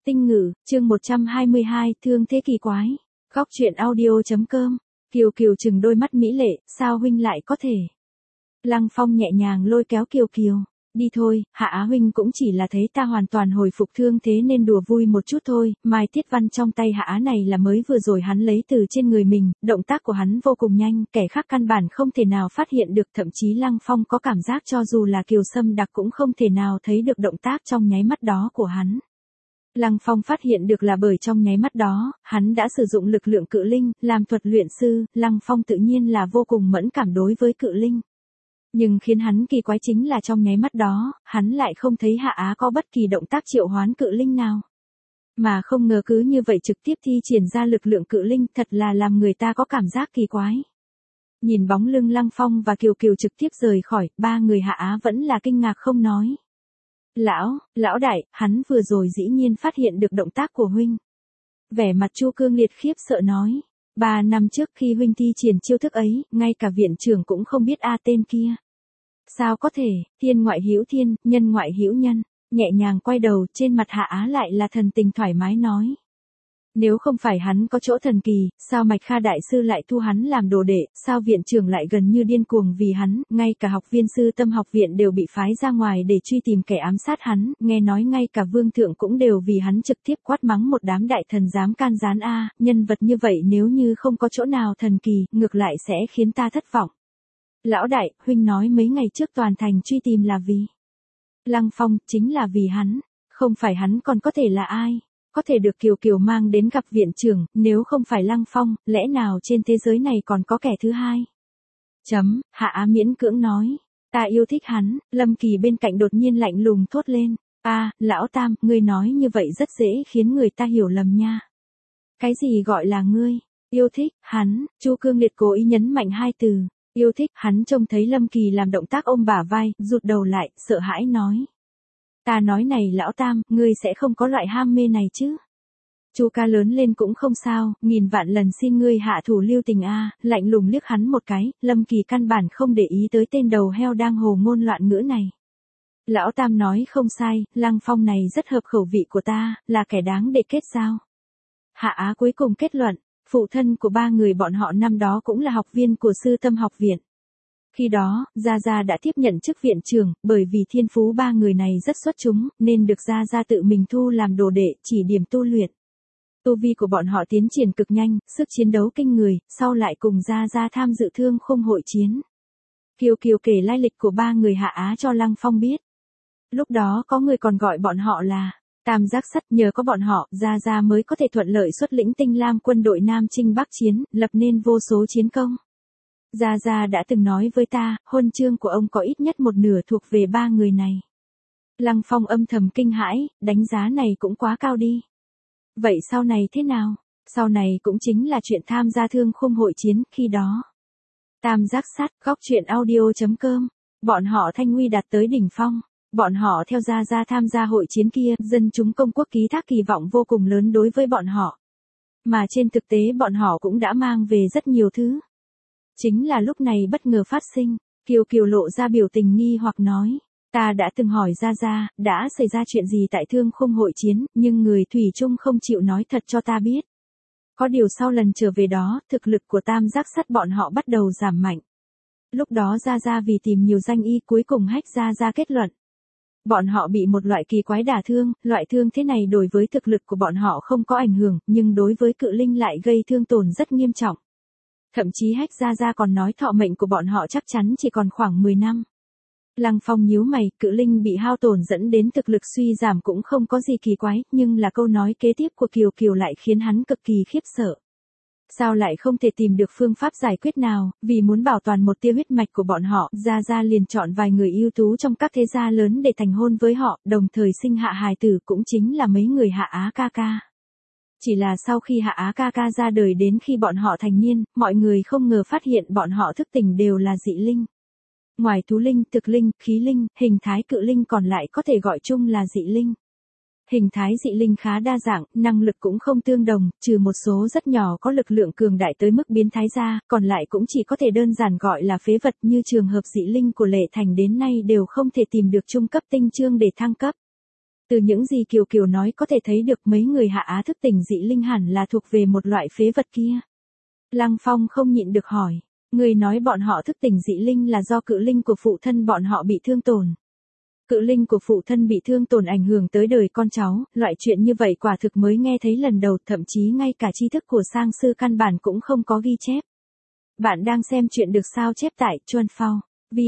Tinh ngữ, chương 122, thương thế kỳ quái. Góc truyện audio.com. Kiều Kiều trừng đôi mắt mỹ lệ, sao huynh lại có thể? Lăng Phong nhẹ nhàng lôi kéo Kiều Kiều. Đi thôi, Hạ Á huynh cũng chỉ là thấy ta hoàn toàn hồi phục thương thế nên đùa vui một chút thôi. Mai Tiết Văn trong tay Hạ Á này là mới vừa rồi hắn lấy từ trên người mình, động tác của hắn vô cùng nhanh, kẻ khác căn bản không thể nào phát hiện được, thậm chí Lăng Phong có cảm giác cho dù là Kiều Sâm Đặc cũng không thể nào thấy được động tác trong nháy mắt đó của hắn. Lăng Phong phát hiện được là bởi trong nháy mắt đó, hắn đã sử dụng lực lượng cự linh, làm thuật luyện sư, Lăng Phong tự nhiên là vô cùng mẫn cảm đối với cự linh. Nhưng khiến hắn kỳ quái chính là trong nháy mắt đó, hắn lại không thấy Hạ Á có bất kỳ động tác triệu hoán cự linh nào. Mà không ngờ cứ như vậy trực tiếp thi triển ra lực lượng cự linh thật là làm người ta có cảm giác kỳ quái. Nhìn bóng lưng Lăng Phong và Kiều Kiều trực tiếp rời khỏi, ba người Hạ Á vẫn là kinh ngạc không nói. Lão đại, hắn vừa rồi dĩ nhiên phát hiện được động tác của huynh. Vẻ mặt Chu Cương Liệt khiếp sợ nói. 3 năm trước khi huynh thi triển chiêu thức ấy, ngay cả viện trưởng cũng không biết tên kia. Sao có thể, thiên ngoại hữu thiên, nhân ngoại hữu nhân, nhẹ nhàng quay đầu trên mặt Hạ Á lại là thần tình thoải mái nói. Nếu không phải hắn có chỗ thần kỳ, sao Mạch Kha đại sư lại thu hắn làm đồ đệ, sao viện trưởng lại gần như điên cuồng vì hắn, ngay cả học viên sư tâm học viện đều bị phái ra ngoài để truy tìm kẻ ám sát hắn, nghe nói ngay cả vương thượng cũng đều vì hắn trực tiếp quát mắng một đám đại thần dám can gián nhân vật như vậy nếu như không có chỗ nào thần kỳ, ngược lại sẽ khiến ta thất vọng. Lão đại, huynh nói mấy ngày trước toàn thành truy tìm là vì Lăng Phong, chính là vì hắn, không phải hắn còn có thể là ai? Có thể được Kiều Kiều mang đến gặp viện trưởng, nếu không phải Lăng Phong, lẽ nào trên thế giới này còn có kẻ thứ hai? Hạ Á miễn cưỡng nói, ta yêu thích hắn, Lâm Kỳ bên cạnh đột nhiên lạnh lùng thốt lên, lão Tam, ngươi nói như vậy rất dễ khiến người ta hiểu lầm nha. Cái gì gọi là ngươi, yêu thích, hắn, Chu Cương Liệt cố ý nhấn mạnh hai từ, yêu thích, hắn trông thấy Lâm Kỳ làm động tác ôm bả vai, rụt đầu lại, sợ hãi nói. Ta nói này lão Tam, ngươi sẽ không có loại ham mê này chứ? Chu ca lớn lên cũng không sao, nghìn vạn lần xin ngươi hạ thủ lưu tình lạnh lùng liếc hắn một cái, Lâm Kỳ căn bản không để ý tới tên đầu heo đang hồ ngôn loạn ngữ này. Lão Tam nói không sai, Lăng Phong này rất hợp khẩu vị của ta, là kẻ đáng để kết giao. Hạ Á cuối cùng kết luận, phụ thân của ba người bọn họ năm đó cũng là học viên của sư tâm học viện. Khi đó, Gia Gia đã tiếp nhận chức viện trưởng, bởi vì thiên phú ba người này rất xuất chúng, nên được Gia Gia tự mình thu làm đồ đệ, chỉ điểm tu luyện. Tu vi của bọn họ tiến triển cực nhanh, sức chiến đấu kinh người, sau lại cùng Gia Gia tham dự thương khung hội chiến. Kiều Kiều kể lai lịch của ba người Hạ Á cho Lăng Phong biết. Lúc đó có người còn gọi bọn họ là Tam Giác Sắt, nhờ có bọn họ, Gia Gia mới có thể thuận lợi xuất lĩnh Tinh Lam quân đội Nam Chinh Bắc chiến, lập nên vô số chiến công. Gia Gia đã từng nói với ta, huân chương của ông có ít nhất một nửa thuộc về ba người này. Lăng Phong âm thầm kinh hãi, đánh giá này cũng quá cao đi. Vậy sau này thế nào? Sau này cũng chính là chuyện tham gia thương khung hội chiến, khi đó. Tam Giác Sắt, góc truyện audio.com. Bọn họ thanh uy đạt tới đỉnh phong. Bọn họ theo Gia Gia tham gia hội chiến kia, dân chúng công quốc ký thác kỳ vọng vô cùng lớn đối với bọn họ. Mà trên thực tế bọn họ cũng đã mang về rất nhiều thứ. Chính là lúc này bất ngờ phát sinh, Kiều Kiều lộ ra biểu tình nghi hoặc nói, ta đã từng hỏi Gia Gia, đã xảy ra chuyện gì tại thương khung hội chiến, nhưng người thủy chung không chịu nói thật cho ta biết. Có điều sau lần trở về đó, thực lực của Tam Giác Sắt bọn họ bắt đầu giảm mạnh. Lúc đó Gia Gia vì tìm nhiều danh y cuối cùng hách Gia Gia kết luận. Bọn họ bị một loại kỳ quái đả thương, loại thương thế này đối với thực lực của bọn họ không có ảnh hưởng, nhưng đối với cự linh lại gây thương tổn rất nghiêm trọng. Thậm chí hách Gia Gia còn nói thọ mệnh của bọn họ chắc chắn chỉ còn khoảng 10 năm. Lăng Phong nhíu mày, cự linh bị hao tổn dẫn đến thực lực suy giảm cũng không có gì kỳ quái, nhưng là câu nói kế tiếp của Kiều Kiều lại khiến hắn cực kỳ khiếp sợ. Sao lại không thể tìm được phương pháp giải quyết nào, vì muốn bảo toàn một tia huyết mạch của bọn họ, Gia Gia liền chọn vài người ưu tú trong các thế gia lớn để thành hôn với họ, đồng thời sinh hạ hài tử cũng chính là mấy người Hạ Á ca ca. Chỉ là sau khi Hạ Á ca ca ra đời đến khi bọn họ thành niên, mọi người không ngờ phát hiện bọn họ thức tỉnh đều là dị linh. Ngoài thú linh, thực linh, khí linh, hình thái cự linh còn lại có thể gọi chung là dị linh. Hình thái dị linh khá đa dạng, năng lực cũng không tương đồng, trừ một số rất nhỏ có lực lượng cường đại tới mức biến thái ra, còn lại cũng chỉ có thể đơn giản gọi là phế vật, như trường hợp dị linh của Lệ Thành đến nay đều không thể tìm được trung cấp tinh chương để thăng cấp. Từ những gì Kiều Kiều nói có thể thấy được mấy người Hạ Á thức tỉnh dị linh hẳn là thuộc về một loại phế vật kia. Lăng Phong không nhịn được hỏi, người nói bọn họ thức tỉnh dị linh là do cự linh của phụ thân bọn họ bị thương tổn. Cự linh của phụ thân bị thương tổn ảnh hưởng tới đời con cháu, loại chuyện như vậy quả thực mới nghe thấy lần đầu, thậm chí ngay cả tri thức của sang sư căn bản cũng không có ghi chép. Bạn đang xem chuyện được sao chép tại Chuanphao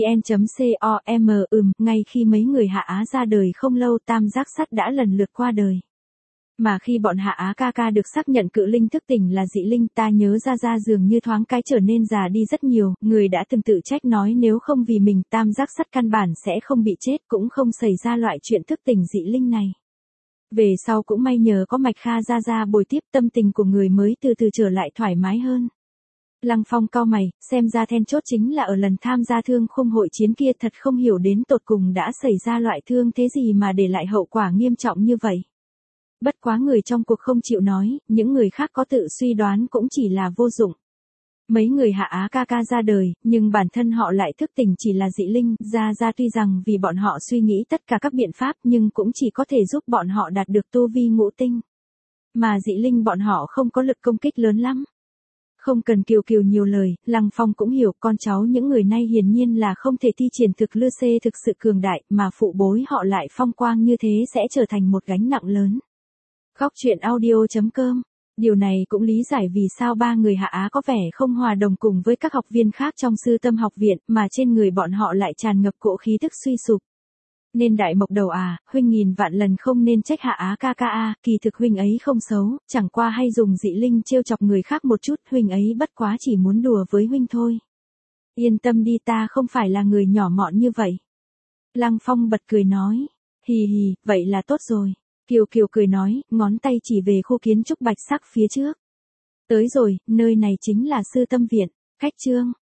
vn.com. Ngay khi mấy người Hạ Á ra đời không lâu, tam giác sắt đã lần lượt qua đời. Mà khi bọn Hạ Á ca ca được xác nhận cự linh thức tỉnh là dị linh, ta nhớ ra dường như thoáng cái trở nên già đi rất nhiều, người đã từng tự trách nói nếu không vì mình tam giác sắt căn bản sẽ không bị chết, cũng không xảy ra loại chuyện thức tỉnh dị linh này. Về sau cũng may nhờ có Mạch Kha ra bồi tiếp, tâm tình của người mới từ từ trở lại thoải mái hơn. Lăng Phong cau mày, xem ra then chốt chính là ở lần tham gia thương khung hội chiến kia, thật không hiểu đến tột cùng đã xảy ra loại thương thế gì mà để lại hậu quả nghiêm trọng như vậy. Bất quá người trong cuộc không chịu nói, những người khác có tự suy đoán cũng chỉ là vô dụng. Mấy người Hạ Á ca ca ra đời, nhưng bản thân họ lại thức tỉnh chỉ là dị linh, ra tuy rằng vì bọn họ suy nghĩ tất cả các biện pháp nhưng cũng chỉ có thể giúp bọn họ đạt được tu vi ngũ tinh. Mà dị linh bọn họ không có lực công kích lớn lắm. Không cần Kiều Kiều nhiều lời, Lăng Phong cũng hiểu con cháu những người này hiển nhiên là không thể thi triển thực lư xê thực sự cường đại, mà phụ bối họ lại phong quang như thế sẽ trở thành một gánh nặng lớn. Góc truyện audio.com. Điều này cũng lý giải vì sao ba người Hạ Á có vẻ không hòa đồng cùng với các học viên khác trong Sư Tâm học viện, mà trên người bọn họ lại tràn ngập cỗ khí tức suy sụp. Nên Đại Mộc Đầu à, huynh nghìn vạn lần không nên trách Hạ Á ca ca a, kỳ thực huynh ấy không xấu, chẳng qua hay dùng dị linh trêu chọc người khác một chút, huynh ấy bất quá chỉ muốn đùa với huynh thôi. Yên tâm đi, ta không phải là người nhỏ mọn như vậy. Lăng Phong bật cười nói, hì hì, vậy là tốt rồi. Kiều Kiều cười nói, ngón tay chỉ về khu kiến trúc bạch sắc phía trước. Tới rồi, nơi này chính là Sư Tâm viện. Khách chương.